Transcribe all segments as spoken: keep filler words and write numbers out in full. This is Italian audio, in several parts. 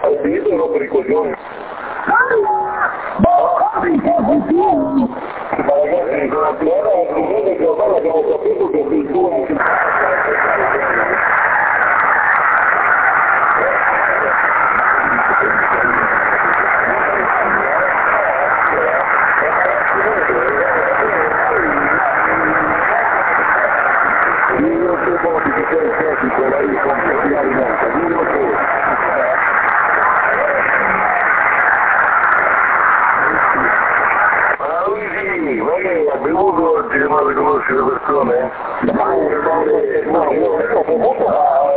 Hai finito lo per i coglioni? Ma ragazzi, con la piena è che ormai abbiamo capito che il tuo è... Ha bevuto oggi che non riconosci le persone? No, io comunque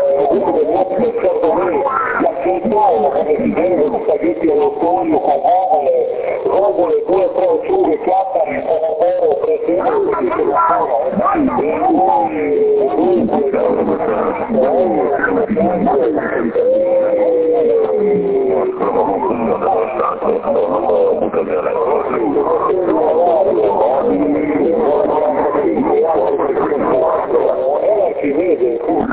la centrale come si vede con spaghetti all'ottoio, con vongole, vongole, due, tre, acciughe, cappari, pomodoro, prezzemolo, così che la sono. E poi, si vede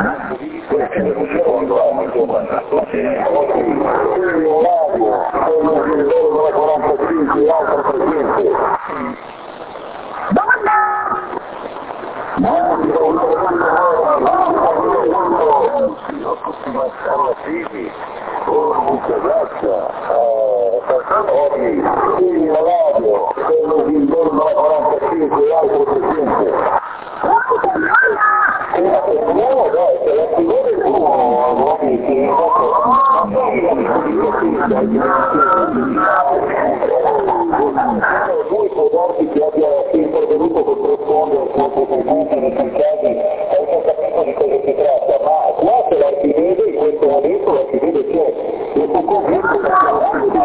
lui può darsi che abbia intervenuto per rispondere al suo presente nei suoi casi, hai già capito di cosa si tratta, ma qua se la si vede in questo momento la si vede c'è, e fu convinto che la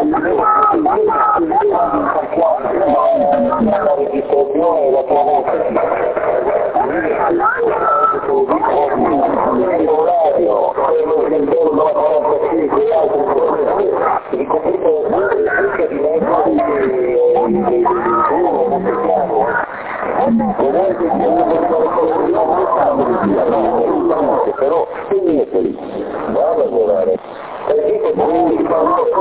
registrazione e la tua voce. L'orario, quello dell'interno della quarantacinque e altri problemi, ricoprito cerca di mettere però segnateli, va a lavorare. Hai detto che hai detto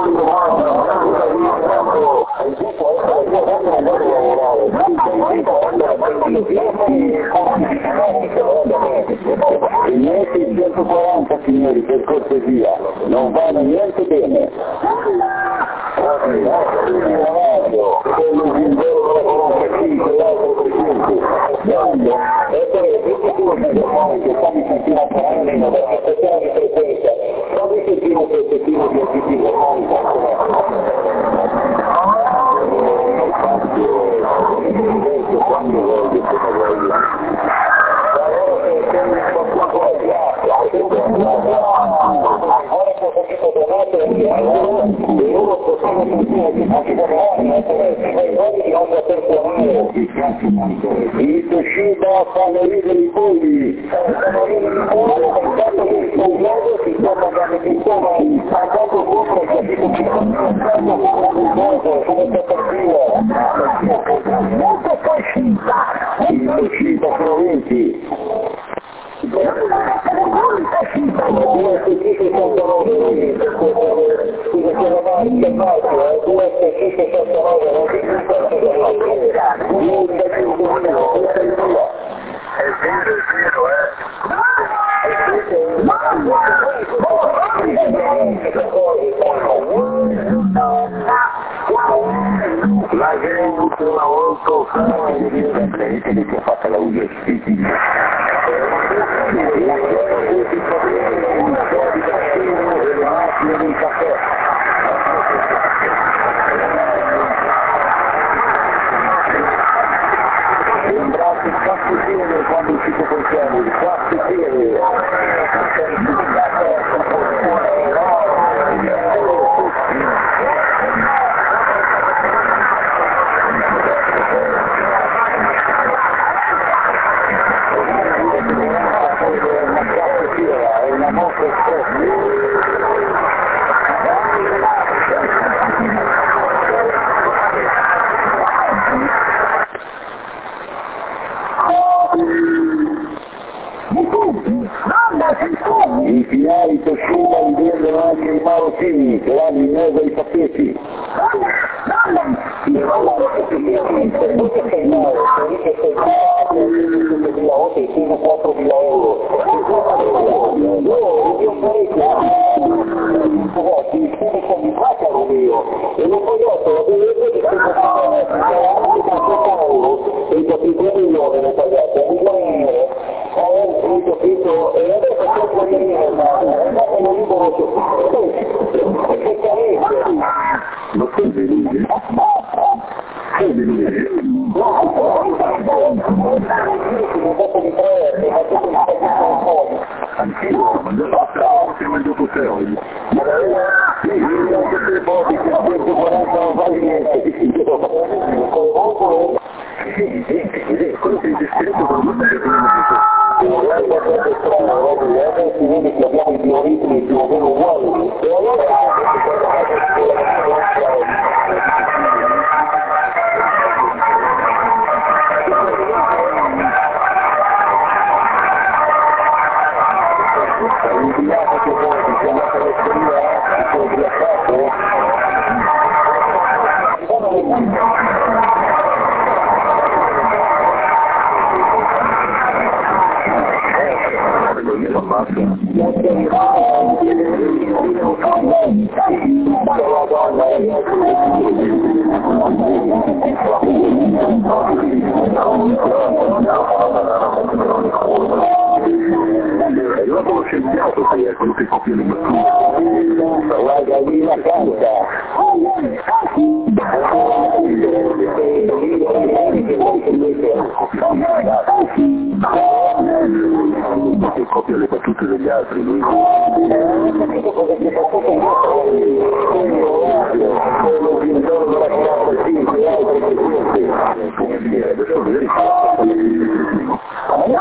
essere io quando non voglio lavorare, hai detto e niente i centoquaranta signori per cortesia, non vanno niente bene. Quello di quarantacinque, l'altro trecento. E poi è tutto quello che fammi sentire un po' da stazione di frequenza. Fammi sentire un pezzettino di agitivo armonico. Quando voglio, come voglio. Ora che ho sentito donato e loro possono sentire che non ci vorranno essere i nomi di non saper suonare. Il Toshiba fanno ridere i polli. Fanno ridere i polli, intanto che il pogliato si sta mandando in coma, andando contro il capito che non stanno contro il mondo, come sta partita. Molto Toshiba. Il Toshiba proventi. due sessantanove, scusa che la marca marca, due sessantanove, non ti è vero, è vero, eh. La gente una volta credete che ha fatto la U S P. Sembrate quattro piede quando uscite col piede, quattro piede. È una mossa espressa. Ehi, trovi in mezzo ai pacchetti. quattromila euro. Io parecchio, il pubblico mi fa caro mio, e non ho detto, ho detto che se quattrocento euro, e capito un milione ne pagate, un milione euro, ho capito, e adesso c'è un milione, ma non libero che carezze. Ma che delude? Che delude? Un poco di tre, ma tutto il pacchetto un po'. Anch'io, ma già passavo, siamo in dopo te oggi. Sì, io ho tutte le botti che centoquaranta non vale niente. Sì, sì, sì, quello che è descritto per me è che non è guardate strano, eh, si vede che abbiamo i bioritmi più o meno uguali. E allora inviato che poi si chiama caresseria, si è ubriacato. La massa. È arrivato lo scienziato che è quello che copia le battute. La gallina canta. Che copia le battute degli altri, lui. Non capito cosa ti è passato in quello vincitore della quarantacinque, gli altri presenti. Come dire, adesso vedi che ma io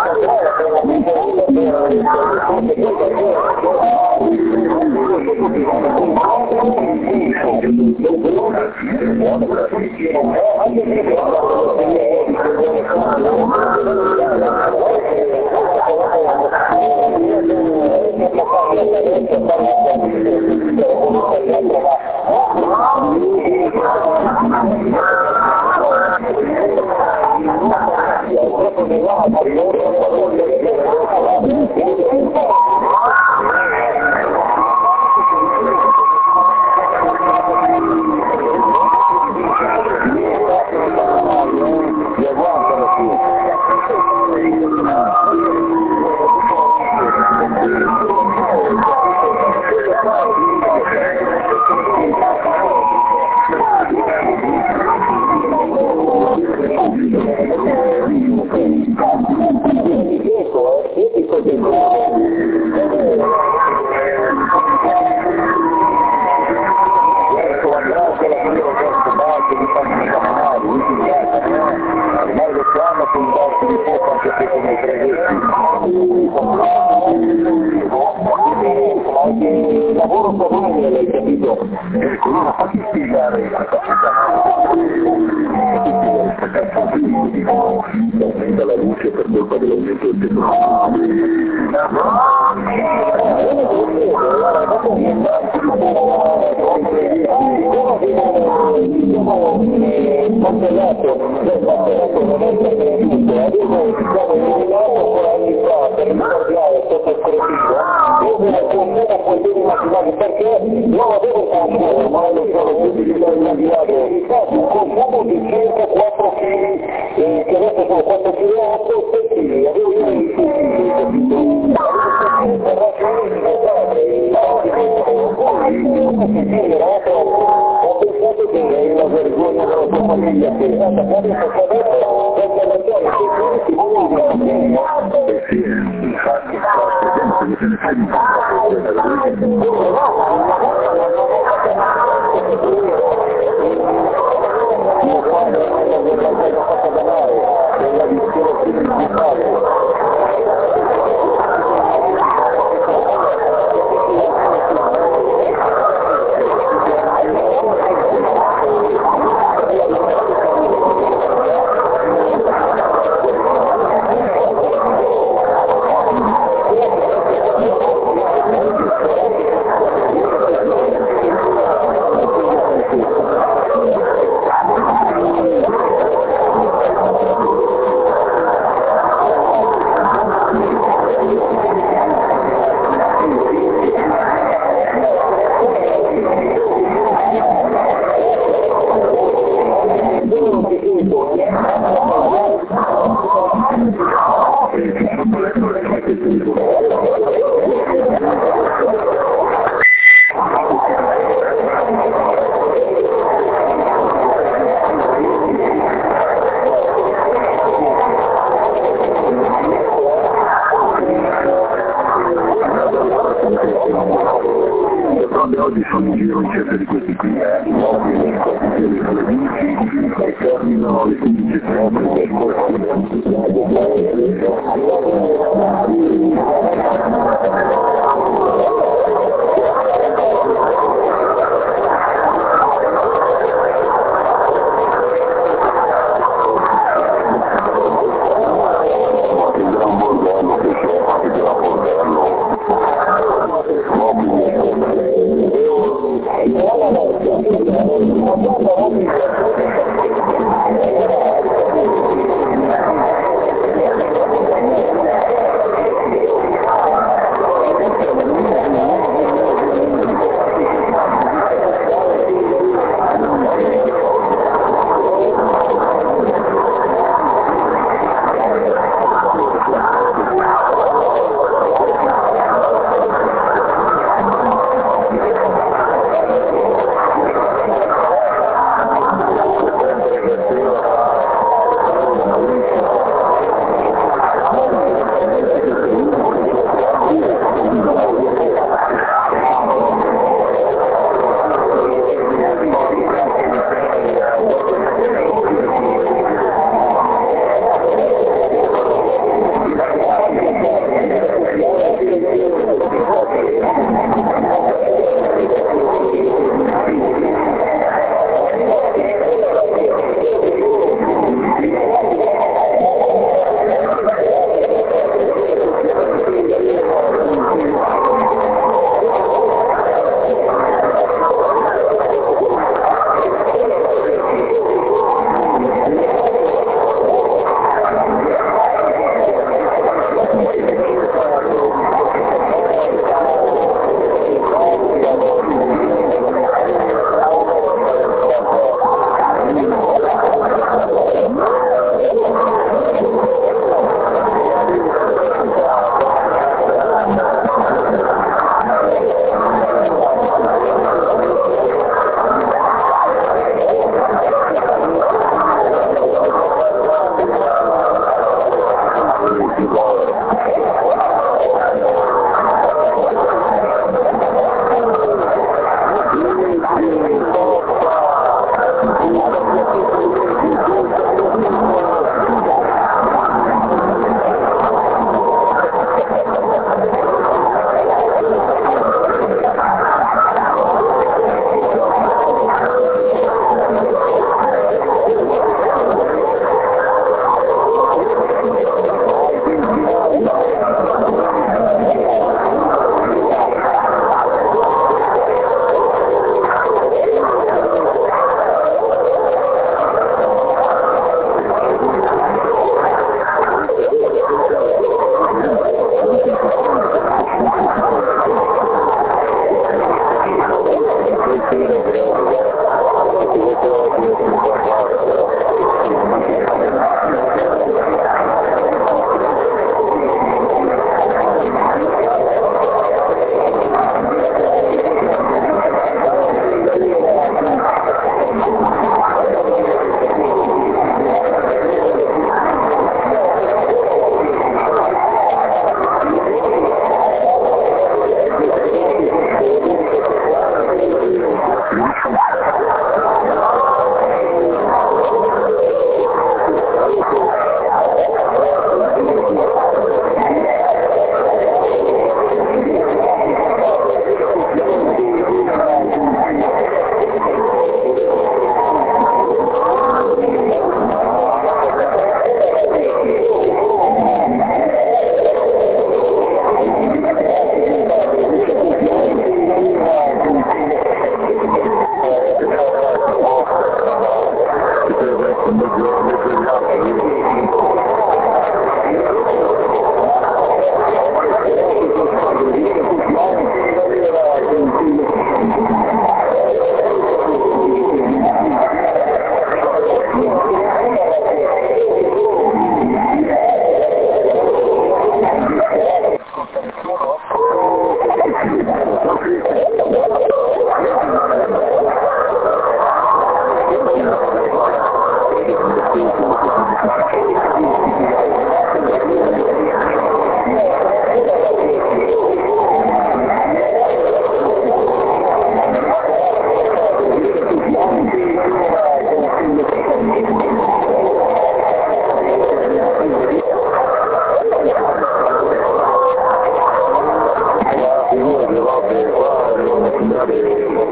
lavoro comune, l'hai capito? Ecco, allora fatti spiegare la capacità. Aumenta la luce per colpa dell'aumento del petrolio. Congellato, non è sempre giusto, avevo diciamo eliminato ancora anni fa per risparmiare sotto il profilo, io me lo consumo puoi ben immaginare perché non avevo il consumo, ma lo sono tutti di immaginare, un consumo di centoquattro chili, eh, che adesso sono quattro chili e otto, sei chili, avevo io i chili, capito? Avevo ho pensato che è una vergogna della tua famiglia che è stata fuori da casa perché la tua è che vuole una famiglia. Eh sì, infatti, infatti, se ne fai un mio padre è una vergogna fatta da noi, è la visione principale. oggi sono in giro in cerca di questi qui, eh. Alle dieci e termino alle quindici e trenta.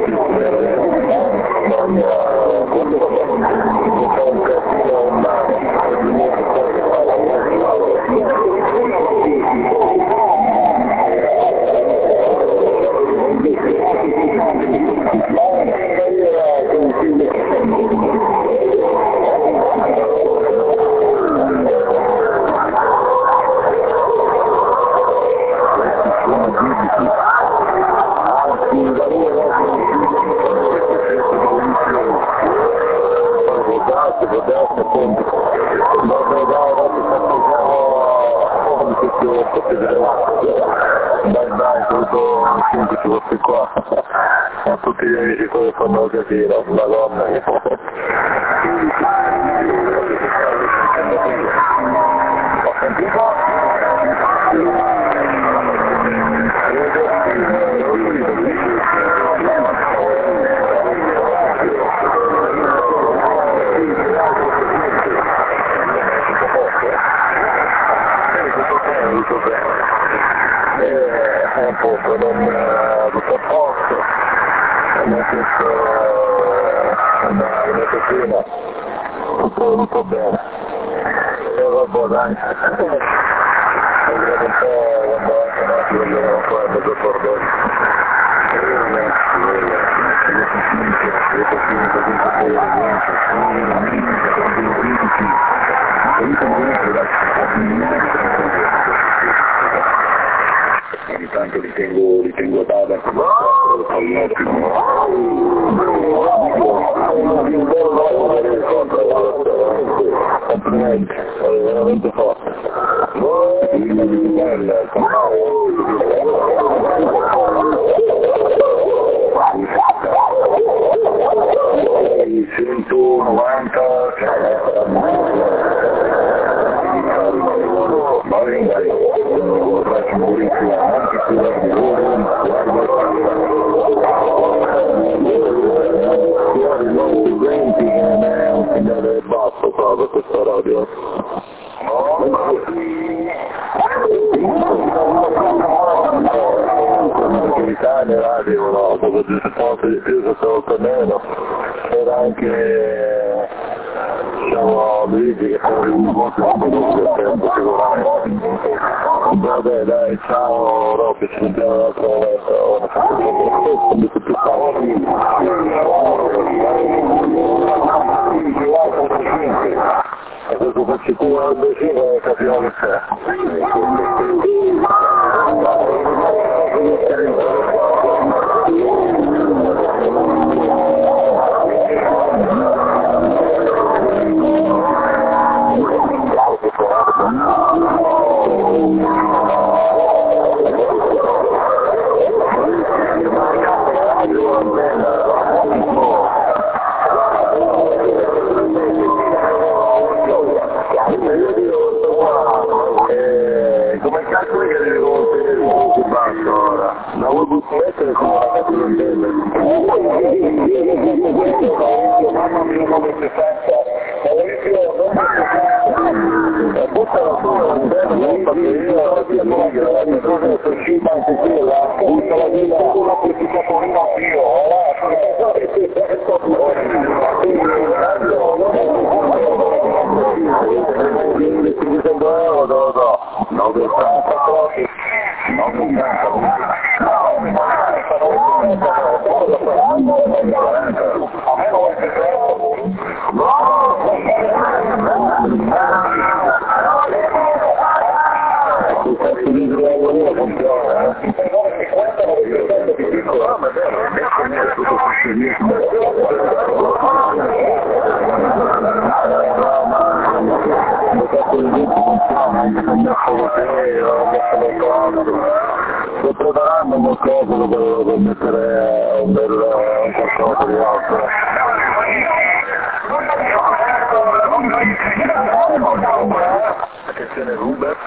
A tutti gli amici che fanno casino, madonna mia. Ho sentito? Eh, un po', non tutto a posto, non tutto una cucina, tutto, tutto bene. E vabbè dai, vediamo un po' quando anche un attimo vediamo qua a mezzo cordone. Ogni tanto li tengo, li tengo a bada come un attimo. Complimenti, è veramente forte. Bella, centonovanta, vai, vai, lo faccio morire anche su la loro, fuori non studenti, non è un segnale basso qua per questa radio. In Italia radio, no, dopo dieci volte di più, questa volta meno, c'era anche, diciamo, Luigi che fa un voto del tempo sicuramente. Vabbè dai, ciao Robby, ci vediamo l'altra volta, ora facciamo tutto più facile. E questo per sicuro al vicino capiamo che c'è. Come cazzo che devi contenere un po' basso ora? La vuoi mettere come una cazzo non deve? Mamma mia come si senta, Maurizio non mi buttala su, non deve, non fa che io la tia migra, la cosa sono cinquanta quella, buttala via, una questa capolina Dio, no, no, no. No, no, sto preparando qualcosa per mettere un bel un qualcosa di altro. Che se ne ruba?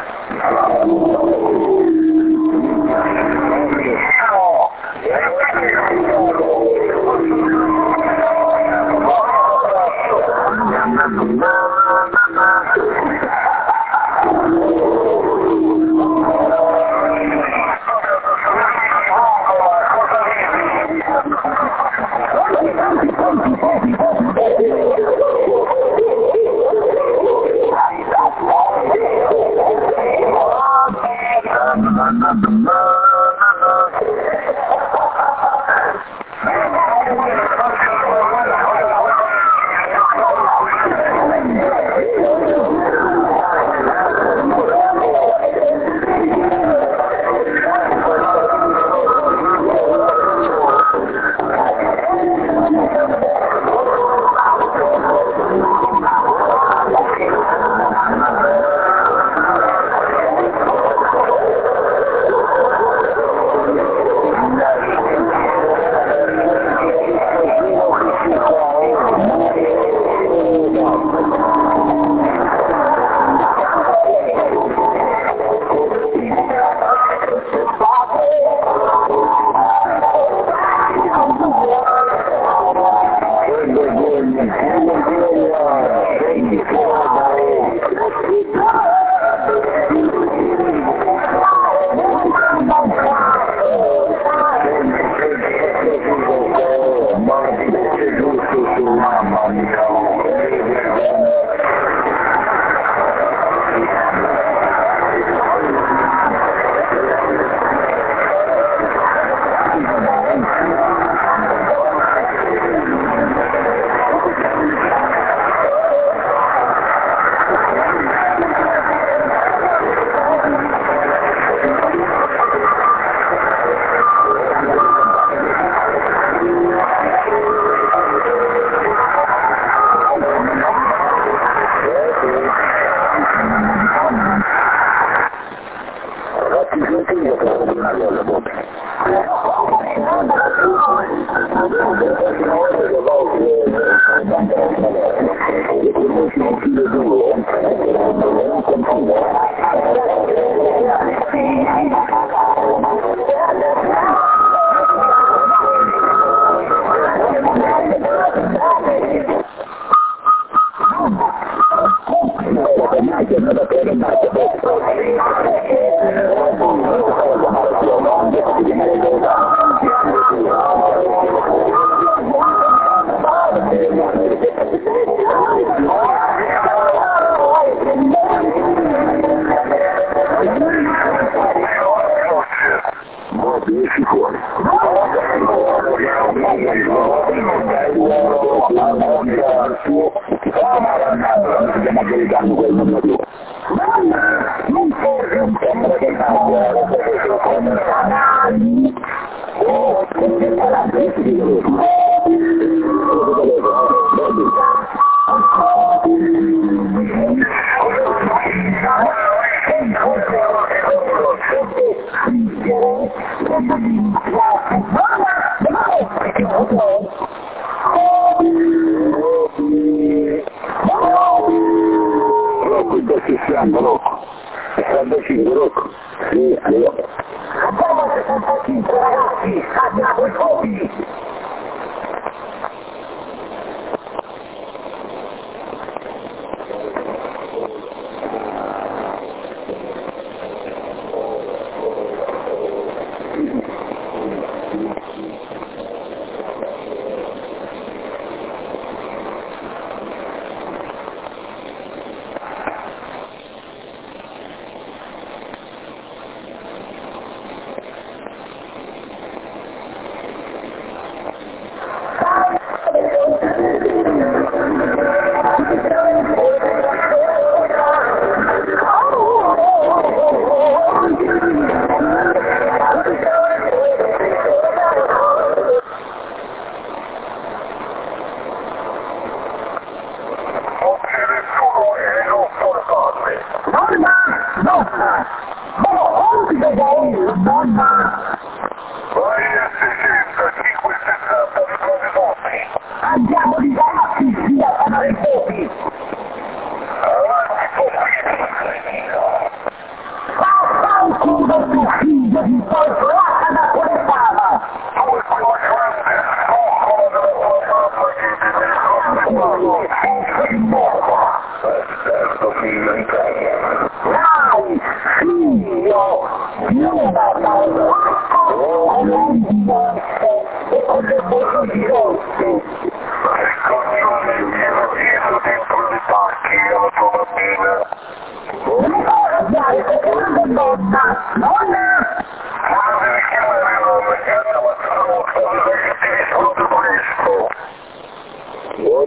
Nonna!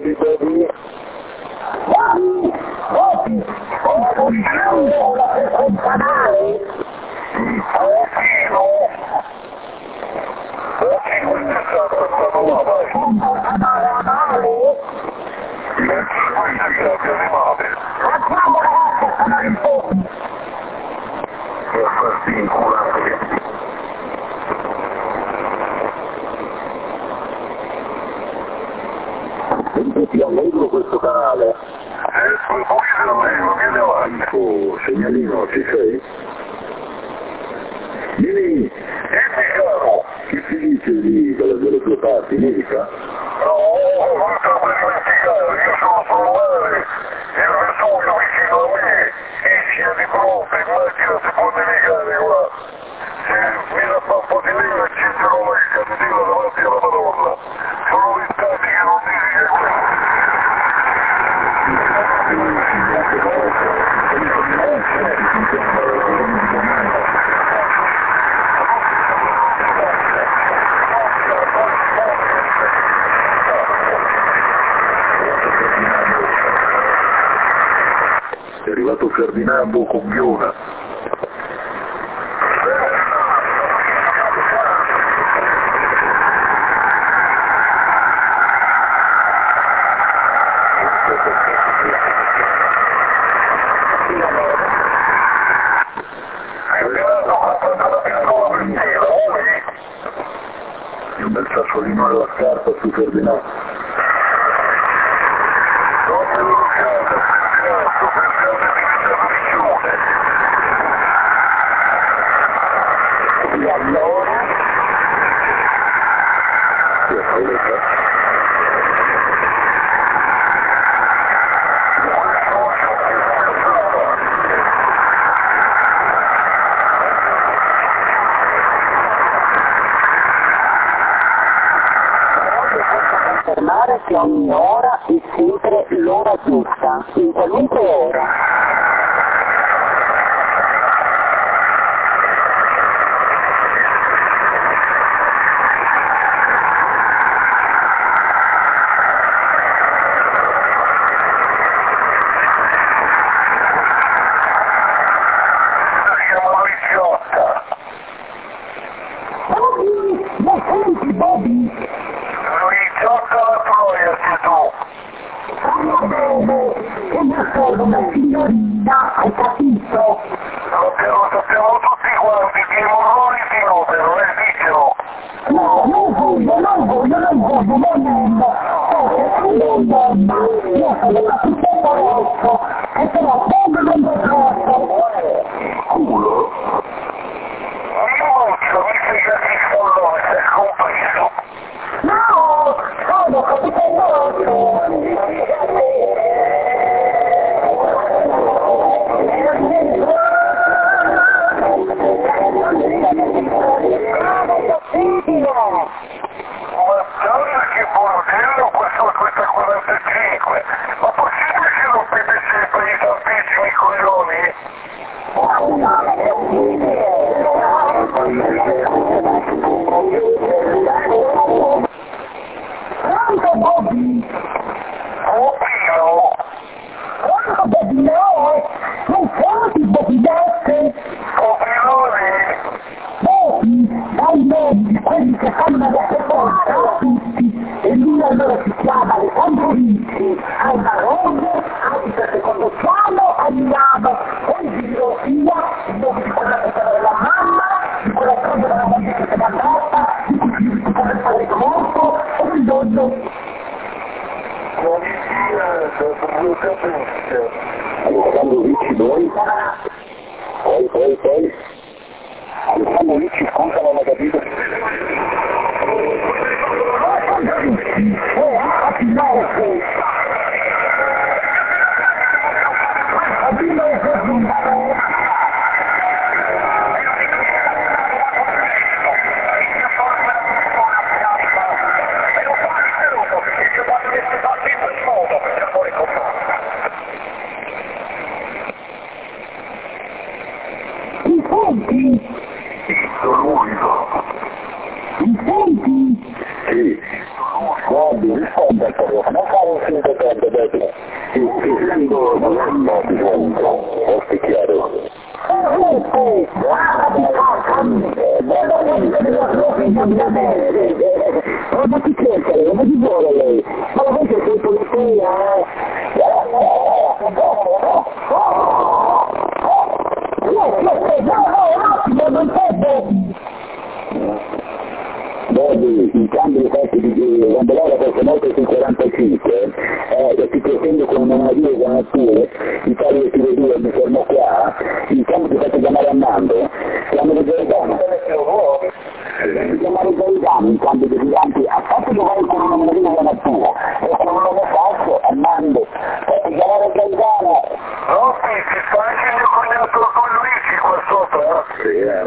Bobby, Bobby. Bobby, Bobby, sto uscendo per un canale. Oddio! Oggi questa è stata questa nuova, vai. Un canale anale. Mentre questa è stata animale. Facciamo ragazzi, sono in pochi. Per farti inculare. Sentiti allegro questo canale. Eh, poi poi se lo allegro, vieni avanti. Oh, segnalino, ci sei? Vieni! Dimmi caro! Che si dice lì dalle, dalle tue parti, medica? No, non sto per dimenticare, io sono sul mare, il Vesuvio vicino a me, Ischia di fronte, immagina si può nevicare qua. Se mi da fa un po' di neve accenderò la scandina davanti alla Madonna. Sono vent'anni che non nevica qua. È arrivato Ferdinando Combiona. E un bel sassolino alla scarpa su Ferdinando. Non me lo scada, Ferdinando, Ferdinando è diventato riccione. E allora? Sì, fai le cazzo. Che ogni ora è sempre l'ora giusta, in qualunque ora. Si chiama Licciotta. Bobby, lo senti Bobby? Licciotta la troia sei tu. Io bene, che io sono una signorina, hai capito? Lo sappiamo tutti quanti, che i morroni si nutrono, eh, diccelo. No, non voglio, non voglio, non voglio, non voglio. Oh, non voglio, io sono capitano rosso, e però quando non lo trovo. Culo? Mi muccio, mi sei già di sfollone, sei scomparso. No, sono capitano rosso. Ma guarda che bordello questo, questa quarantacinque! Ma possibile che non prende sempre i tampissimi coglioni? Pronto Bobby? Copino! Pronto Bobby no? Non senti Bobby Dette? Copinone! Bobby, dai medici, quelli che fanno la seconda, tutti, e lui allora si chiama Alessandro Ricci, ha una rose, abita al secondo piano, a Milano, poi di filosofia, dove si parla della mamma, di quella cosa della moglie che se n'è andata, di cui si discute il padre morto, e il nonno. Non mi piace, non capisco. Alessandro Ricci, noi? Poi, poi, poi? Alessandro Ricci, scusa, non ho capito. Alessandro Ricci, eh, ah, no, sì. Addio, Bobby, risponda al telefono, non fare un finto tempo, Bobby. Sì, sì, sì, non è un bisogno, ho spicchiato. Ma ti cerca, ma ti vuole lei? Ma lo vedi che sei polizia? Bobby, il cambio di fatti di Lambolora costa molto sul quarantacinque, eh, ti pretendo con una via con una tua, Italia T V due, mi fermo qua, il cambio ti faccio chiamare a Mando, chiamare Giordano. Si chiamare Giordano, in cambio di giganti, a parte che vai con una via con una tua, e con un nome falso, a Mando, faccio chiamare Giordano. No, sì, si sta anche il mio cognato con Luigi qua sopra. Sì, eh.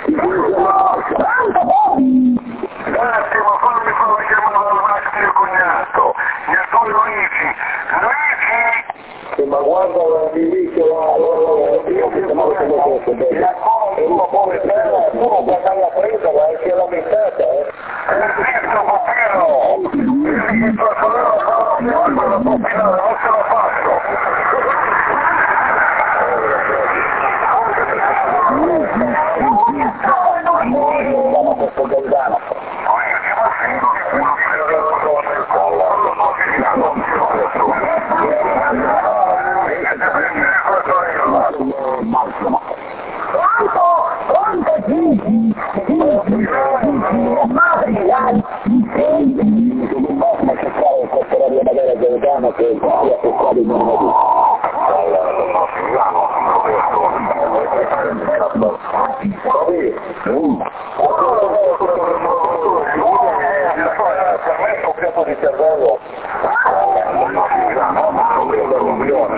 Un attimo, quando mi fanno chiamare al maschio mio cognato, il tuo Luigi, Luigi! Sì, ma guarda lì lì che va, io che non lo conosco, la cosa è una buona bella, tu non puoi andare a prenderla, è che l'ho messata, eh. Hai visto, Papino? Il tuo colore fa la popolare, non se la faccio. Siamo questo Gaudano. Massimo. Pronto? Pronto, sì? Madre, dai! Non posso accettare questa radio magari Gaudano che sia per quale non lo dico. Per me è un piatto di cervello.